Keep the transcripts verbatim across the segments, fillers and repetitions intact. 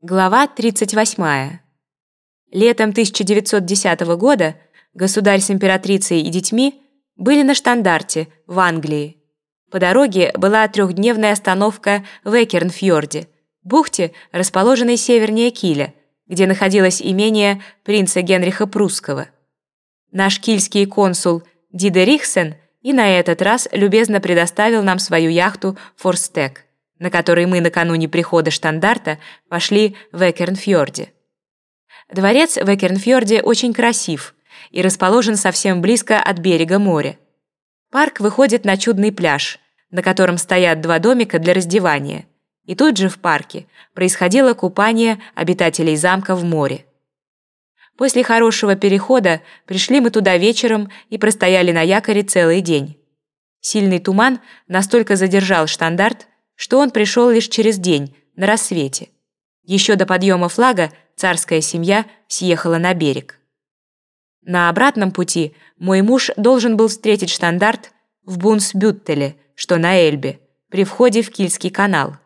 Глава тридцать восьмая. Летом тысяча девятьсот десятого года государь с императрицей и детьми были на Штандарте в Англии. По дороге была трехдневная остановка в Экернфьорде, бухте, расположенной севернее Киля, где находилось имение принца Генриха Прусского. Наш кильский консул Дидерихсен и на этот раз любезно предоставил нам свою яхту «Форстек», на которой мы накануне прихода Штандарта пошли в Экернфьорде. Дворец в Экернфьорде очень красив и расположен совсем близко от берега моря. Парк выходит на чудный пляж, на котором стоят два домика для раздевания, и тут же в парке происходило купание обитателей замка в море. После хорошего перехода пришли мы туда вечером и простояли на якоре целый день. Сильный туман настолько задержал Штандарт, что он пришел лишь через день, на рассвете. Еще до подъема флага царская семья съехала на берег. На обратном пути мой муж должен был встретить Штандарт в Бунсбюттеле, что на Эльбе, при входе в Кильский канал.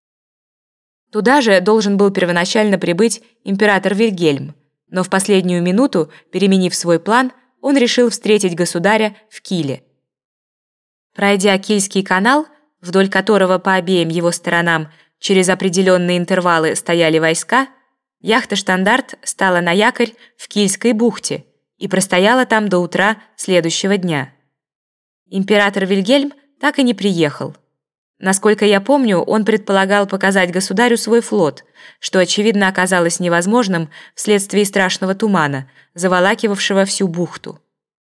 Туда же должен был первоначально прибыть император Вильгельм, но в последнюю минуту, переменив свой план, он решил встретить государя в Киле. Пройдя Кильский канал, вдоль которого по обеим его сторонам через определенные интервалы стояли войска, яхта «Штандарт» стала на якорь в Кильской бухте и простояла там до утра следующего дня. Император Вильгельм так и не приехал. Насколько я помню, он предполагал показать государю свой флот, что, очевидно, оказалось невозможным вследствие страшного тумана, заволакивавшего всю бухту.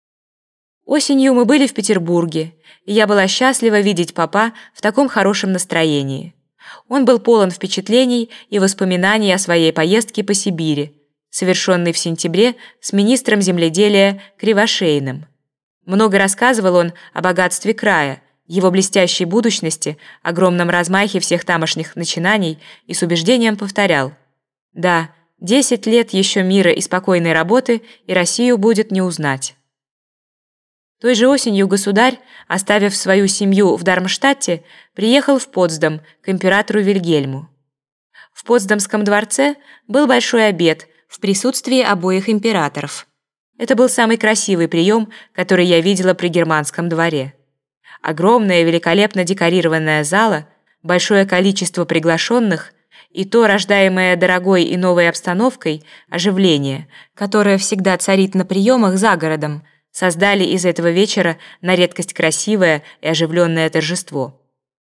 Осенью мы были в Петербурге, и я была счастлива видеть папа в таком хорошем настроении. Он был полон впечатлений и воспоминаний о своей поездке по Сибири, совершенной в сентябре с министром земледелия Кривошеиным. Много рассказывал он о богатстве края, его блестящей будущности, огромном размахе всех тамошних начинаний и с убеждением повторял: «Да, десять лет еще мира и спокойной работы, и Россию будет не узнать». Той же осенью государь, оставив свою семью в Дармштадте, приехал в Потсдам к императору Вильгельму. В Потсдамском дворце был большой обед в присутствии обоих императоров. Это был самый красивый прием, который я видела при германском дворе. Огромная, великолепно декорированная зала, большое количество приглашенных и то рождаемое дорогой и новой обстановкой оживление, которое всегда царит на приемах за городом, создали из этого вечера на редкость красивое и оживленное торжество.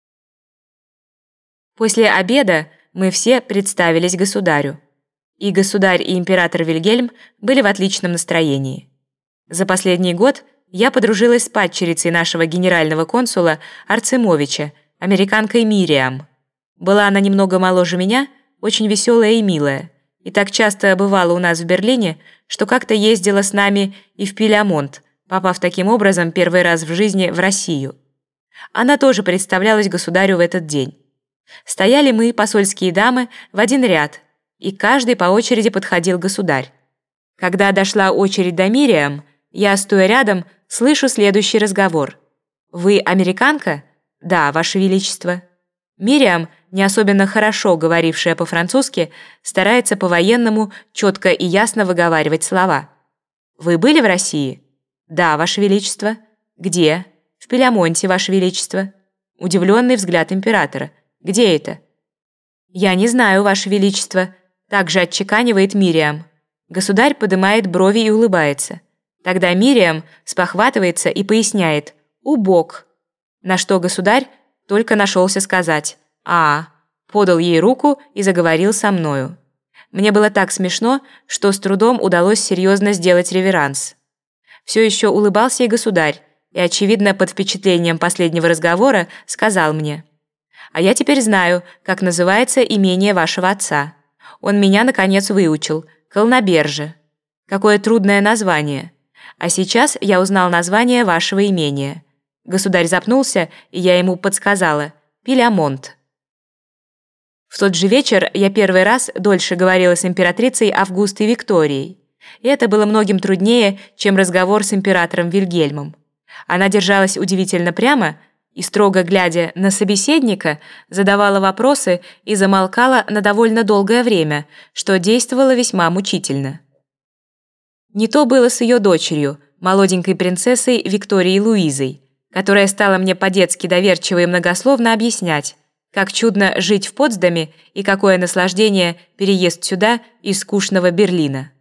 После обеда мы все представились государю. И государь, и император Вильгельм были в отличном настроении. За последний год я подружилась с падчерицей нашего генерального консула Арцемовича, американкой Мириам. Была она немного моложе меня, очень веселая и милая, и так часто бывала у нас в Берлине, что как-то ездила с нами и в Пилямонт, попав таким образом первый раз в жизни в Россию. Она тоже представлялась государю в этот день. Стояли мы, посольские дамы, в один ряд, и каждый по очереди подходил государь. Когда дошла очередь до Мириам, я, стоя рядом, слышу следующий разговор. «Вы американка?» «Да, Ваше Величество». Мириам, не особенно хорошо говорившая по-французски, старается по-военному четко и ясно выговаривать слова. «Вы были в России?» «Да, Ваше Величество». «Где?» «В Пилямонте, Ваше Величество». Удивленный взгляд императора. «Где это?» «Я не знаю, Ваше Величество», — также отчеканивает Мириам. Государь поднимает брови и улыбается. Тогда Мириам спохватывается и поясняет: «Убог». На что государь только нашелся сказать: «А», подал ей руку и заговорил со мною. Мне было так смешно, что с трудом удалось серьезно сделать реверанс. Все еще улыбался и государь, и, очевидно, под впечатлением последнего разговора сказал мне: «А я теперь знаю, как называется имение вашего отца. Он меня, наконец, выучил. Колноберже. Какое трудное название. А сейчас я узнал название вашего имения». Государь запнулся, и я ему подсказала: «Пилямонт». В тот же вечер я первый раз дольше говорила с императрицей Августой Викторией. И это было многим труднее, чем разговор с императором Вильгельмом. Она держалась удивительно прямо, и, строго глядя на собеседника, задавала вопросы и замолкала на довольно долгое время, что действовало весьма мучительно. Не то было с ее дочерью, молоденькой принцессой Викторией Луизой, которая стала мне по-детски доверчиво и многословно объяснять, как чудно жить в Потсдаме и какое наслаждение переезд сюда из скучного Берлина.